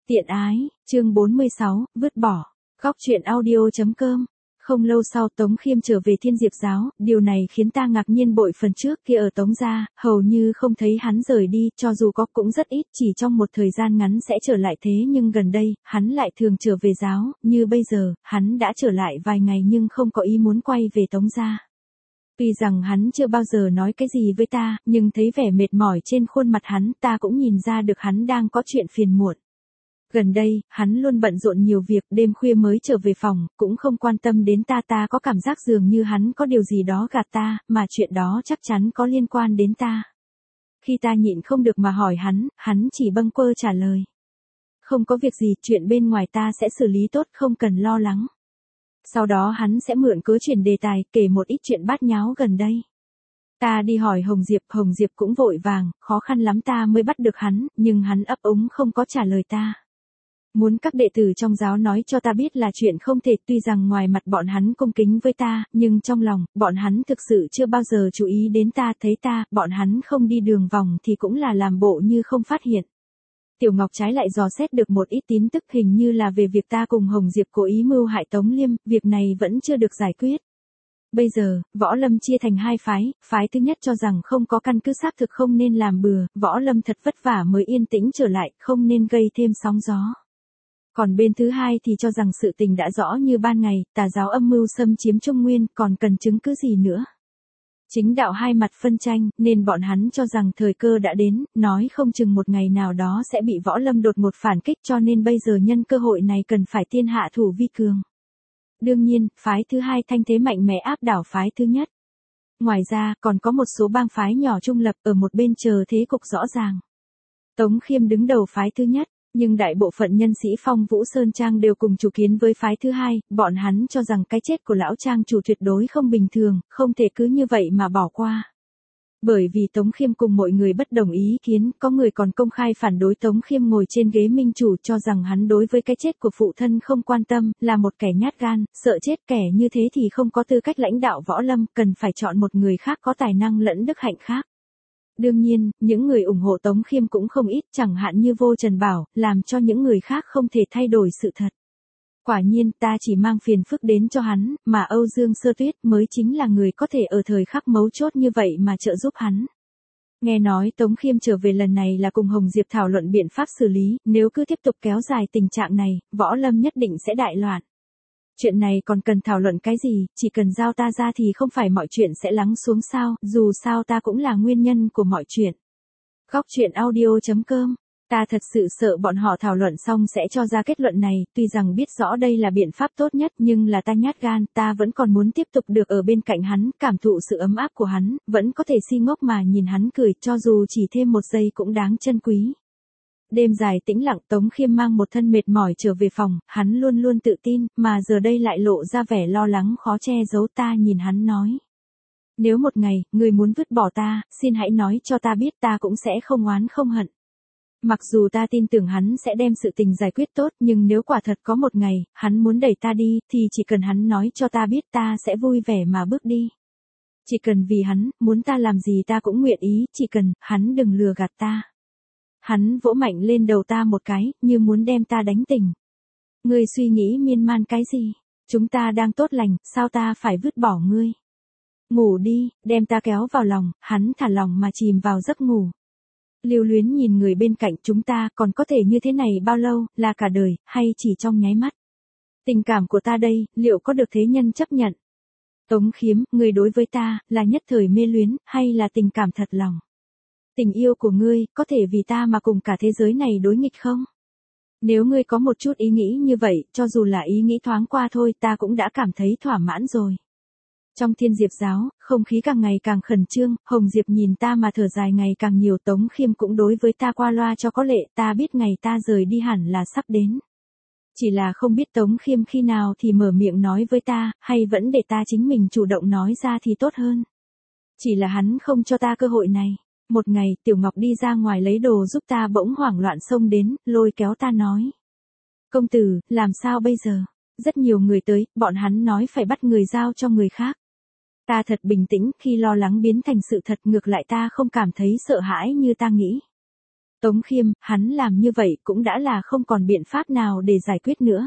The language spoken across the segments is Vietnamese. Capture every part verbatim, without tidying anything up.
Tiện ái, chương bốn mươi sáu, vứt bỏ. Góc truyện audio.com. Không lâu sau Tống Khiêm trở về Thiên Diệp giáo, điều này khiến ta ngạc nhiên bội phần trước kia ở Tống gia, hầu như không thấy hắn rời đi, cho dù có cũng rất ít, chỉ trong một thời gian ngắn sẽ trở lại thế nhưng gần đây, hắn lại thường trở về giáo, như bây giờ, hắn đã trở lại vài ngày nhưng không có ý muốn quay về Tống gia. Tuy rằng hắn chưa bao giờ nói cái gì với ta, nhưng thấy vẻ mệt mỏi trên khuôn mặt hắn, ta cũng nhìn ra được hắn đang có chuyện phiền muộn. Gần đây, hắn luôn bận rộn nhiều việc, đêm khuya mới trở về phòng, cũng không quan tâm đến ta ta có cảm giác dường như hắn có điều gì đó gạt ta, mà chuyện đó chắc chắn có liên quan đến ta. Khi ta nhịn không được mà hỏi hắn, hắn chỉ bâng quơ trả lời. Không có việc gì, chuyện bên ngoài ta sẽ xử lý tốt, không cần lo lắng. Sau đó hắn sẽ mượn cớ chuyển đề tài, kể một ít chuyện bát nháo gần đây. Ta đi hỏi Hồng Diệp, Hồng Diệp cũng vội vàng, khó khăn lắm ta mới bắt được hắn, nhưng hắn ấp úng không có trả lời ta. Muốn các đệ tử trong giáo nói cho ta biết là chuyện không thể, tuy rằng ngoài mặt bọn hắn cung kính với ta, nhưng trong lòng, bọn hắn thực sự chưa bao giờ chú ý đến ta, thấy ta, bọn hắn không đi đường vòng thì cũng là làm bộ như không phát hiện. Tiểu Ngọc trái lại dò xét được một ít tin tức hình như là về việc ta cùng Hồng Diệp cố ý mưu hại Tống Liêm, việc này vẫn chưa được giải quyết. Bây giờ, Võ Lâm chia thành hai phái, phái thứ nhất cho rằng không có căn cứ xác thực không nên làm bừa, Võ Lâm thật vất vả mới yên tĩnh trở lại, không nên gây thêm sóng gió. Còn bên thứ hai thì cho rằng sự tình đã rõ như ban ngày, tà giáo âm mưu xâm chiếm Trung Nguyên, còn cần chứng cứ gì nữa. Chính đạo hai mặt phân tranh, nên bọn hắn cho rằng thời cơ đã đến, nói không chừng một ngày nào đó sẽ bị Võ Lâm đột ngột phản kích, cho nên bây giờ nhân cơ hội này cần phải tiên hạ thủ vi cường. Đương nhiên, phái thứ hai thanh thế mạnh mẽ áp đảo phái thứ nhất. Ngoài ra, còn có một số bang phái nhỏ trung lập ở một bên chờ thế cục rõ ràng. Tống Khiêm đứng đầu phái thứ nhất. Nhưng đại bộ phận nhân sĩ Phong Vũ Sơn Trang đều cùng chủ kiến với phái thứ hai, bọn hắn cho rằng cái chết của lão trang chủ tuyệt đối không bình thường, không thể cứ như vậy mà bỏ qua. Bởi vì Tống Khiêm cùng mọi người bất đồng ý kiến, có người còn công khai phản đối Tống Khiêm ngồi trên ghế minh chủ, cho rằng hắn đối với cái chết của phụ thân không quan tâm, là một kẻ nhát gan, sợ chết, kẻ như thế thì không có tư cách lãnh đạo Võ Lâm, cần phải chọn một người khác có tài năng lẫn đức hạnh khác. Đương nhiên, những người ủng hộ Tống Khiêm cũng không ít, chẳng hạn như Vô Trần Bảo, làm cho những người khác không thể thay đổi sự thật. Quả nhiên, ta chỉ mang phiền phức đến cho hắn, mà Âu Dương Sơ Tuyết mới chính là người có thể ở thời khắc mấu chốt như vậy mà trợ giúp hắn. Nghe nói Tống Khiêm trở về lần này là cùng Hồng Diệp thảo luận biện pháp xử lý, nếu cứ tiếp tục kéo dài tình trạng này, Võ Lâm nhất định sẽ đại loạn. Chuyện này còn cần thảo luận cái gì, chỉ cần giao ta ra thì không phải mọi chuyện sẽ lắng xuống sao, dù sao ta cũng là nguyên nhân của mọi chuyện. Góc truyện audio.com. Ta thật sự sợ bọn họ thảo luận xong sẽ cho ra kết luận này, tuy rằng biết rõ đây là biện pháp tốt nhất nhưng là ta nhát gan, ta vẫn còn muốn tiếp tục được ở bên cạnh hắn, cảm thụ sự ấm áp của hắn, vẫn có thể si ngốc mà nhìn hắn cười, cho dù chỉ thêm một giây cũng đáng trân quý. Đêm dài tĩnh lặng, Tống Khiêm mang một thân mệt mỏi trở về phòng, hắn luôn luôn tự tin, mà giờ đây lại lộ ra vẻ lo lắng khó che giấu. Ta nhìn hắn nói. Nếu một ngày, người muốn vứt bỏ ta, xin hãy nói cho ta biết, ta cũng sẽ không oán không hận. Mặc dù ta tin tưởng hắn sẽ đem sự tình giải quyết tốt, nhưng nếu quả thật có một ngày, hắn muốn đẩy ta đi, thì chỉ cần hắn nói cho ta biết, ta sẽ vui vẻ mà bước đi. Chỉ cần vì hắn, muốn ta làm gì ta cũng nguyện ý, chỉ cần, hắn đừng lừa gạt ta. Hắn vỗ mạnh lên đầu ta một cái, như muốn đem ta đánh tỉnh. Ngươi suy nghĩ miên man cái gì? Chúng ta đang tốt lành, sao ta phải vứt bỏ ngươi? Ngủ đi, đem ta kéo vào lòng, hắn thả lòng mà chìm vào giấc ngủ. Lưu luyến nhìn người bên cạnh, chúng ta còn có thể như thế này bao lâu, là cả đời, hay chỉ trong nháy mắt? Tình cảm của ta đây, liệu có được thế nhân chấp nhận? Tống Khiêm, người đối với ta, là nhất thời mê luyến, hay là tình cảm thật lòng? Tình yêu của ngươi, có thể vì ta mà cùng cả thế giới này đối nghịch không? Nếu ngươi có một chút ý nghĩ như vậy, cho dù là ý nghĩ thoáng qua thôi, ta cũng đã cảm thấy thỏa mãn rồi. Trong Thiên Diệp giáo, không khí càng ngày càng khẩn trương, Hồng Diệp nhìn ta mà thở dài ngày càng nhiều. Tống Khiêm cũng đối với ta qua loa cho có lệ, ta biết ngày ta rời đi hẳn là sắp đến. Chỉ là không biết Tống Khiêm khi nào thì mở miệng nói với ta, hay vẫn để ta chính mình chủ động nói ra thì tốt hơn. Chỉ là hắn không cho ta cơ hội này. Một ngày, Tiểu Ngọc đi ra ngoài lấy đồ giúp ta, bỗng hoảng loạn xông đến, lôi kéo ta nói. Công tử, làm sao bây giờ? Rất nhiều người tới, bọn hắn nói phải bắt người giao cho người khác. Ta thật bình tĩnh, khi lo lắng biến thành sự thật, ngược lại ta không cảm thấy sợ hãi như ta nghĩ. Tống Khiêm, hắn làm như vậy cũng đã là không còn biện pháp nào để giải quyết nữa.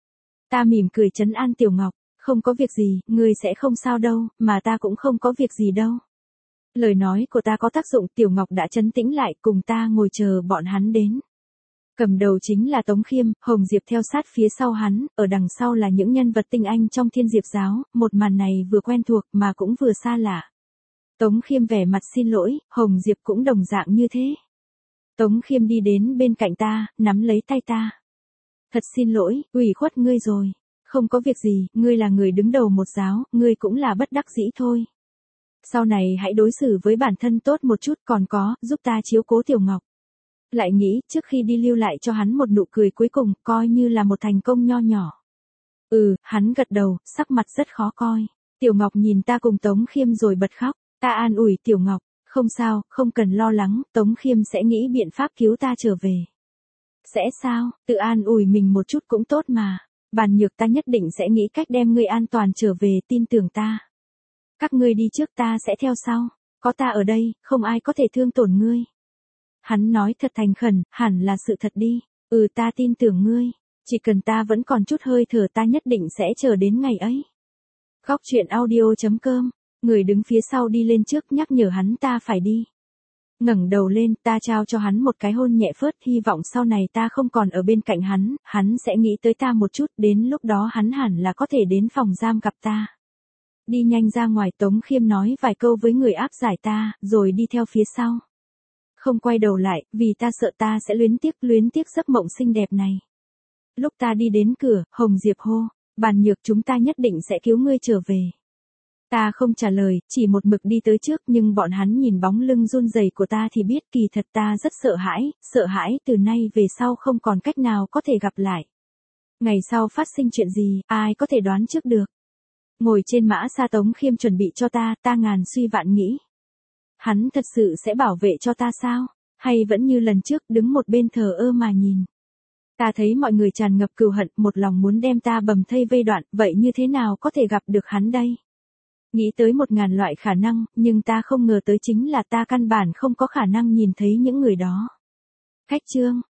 Ta mỉm cười trấn an Tiểu Ngọc, không có việc gì, ngươi sẽ không sao đâu, mà ta cũng không có việc gì đâu. Lời nói của ta có tác dụng, Tiểu Ngọc đã trấn tĩnh lại, cùng ta ngồi chờ bọn hắn đến. Cầm đầu chính là Tống Khiêm, Hồng Diệp theo sát phía sau hắn, ở đằng sau là những nhân vật tinh anh trong Thiên Diệp giáo, một màn này vừa quen thuộc mà cũng vừa xa lạ. Tống Khiêm vẻ mặt xin lỗi, Hồng Diệp cũng đồng dạng như thế. Tống Khiêm đi đến bên cạnh ta, nắm lấy tay ta. Thật xin lỗi, ủy khuất ngươi rồi. Không có việc gì, ngươi là người đứng đầu một giáo, ngươi cũng là bất đắc dĩ thôi. Sau này hãy đối xử với bản thân tốt một chút, còn có, giúp ta chiếu cố Tiểu Ngọc. Lại nghĩ, trước khi đi lưu lại cho hắn một nụ cười cuối cùng, coi như là một thành công nho nhỏ. Ừ, hắn gật đầu, sắc mặt rất khó coi. Tiểu Ngọc nhìn ta cùng Tống Khiêm rồi bật khóc. Ta an ủi Tiểu Ngọc, không sao, không cần lo lắng, Tống Khiêm sẽ nghĩ biện pháp cứu ta trở về. Sẽ sao, tự an ủi mình một chút cũng tốt mà. Bàn Nhược, ta nhất định sẽ nghĩ cách đem ngươi an toàn trở về, tin tưởng ta. Các ngươi đi trước, ta sẽ theo sau. Có ta ở đây, không ai có thể thương tổn ngươi. Hắn nói thật thành khẩn, hẳn là sự thật đi. Ừ, ta tin tưởng ngươi. Chỉ cần ta vẫn còn chút hơi thở, ta nhất định sẽ chờ đến ngày ấy. Góc truyện audio chấm com. Người đứng phía sau đi lên trước nhắc nhở hắn ta phải đi. Ngẩng đầu lên, ta trao cho hắn một cái hôn nhẹ phớt, hy vọng sau này ta không còn ở bên cạnh hắn, hắn sẽ nghĩ tới ta một chút, đến lúc đó hắn hẳn là có thể đến phòng giam gặp ta. Đi nhanh ra ngoài, Tống Khiêm nói vài câu với người áp giải ta, rồi đi theo phía sau. Không quay đầu lại, vì ta sợ ta sẽ luyến tiếc, luyến tiếc giấc mộng xinh đẹp này. Lúc ta đi đến cửa, Hồng Diệp hô, Bàn Nhược, chúng ta nhất định sẽ cứu ngươi trở về. Ta không trả lời, chỉ một mực đi tới trước, nhưng bọn hắn nhìn bóng lưng run rẩy của ta thì biết kỳ thật ta rất sợ hãi, sợ hãi từ nay về sau không còn cách nào có thể gặp lại. Ngày sau phát sinh chuyện gì, ai có thể đoán trước được. Ngồi trên mã xa, Tống Khiêm chuẩn bị cho ta, ta ngàn suy vạn nghĩ. Hắn thật sự sẽ bảo vệ cho ta sao? Hay vẫn như lần trước, đứng một bên thờ ơ mà nhìn. Ta thấy mọi người tràn ngập cừu hận, một lòng muốn đem ta bầm thây vây đoạn, vậy như thế nào có thể gặp được hắn đây? Nghĩ tới một ngàn loại khả năng, nhưng ta không ngờ tới chính là ta căn bản không có khả năng nhìn thấy những người đó. Cách chương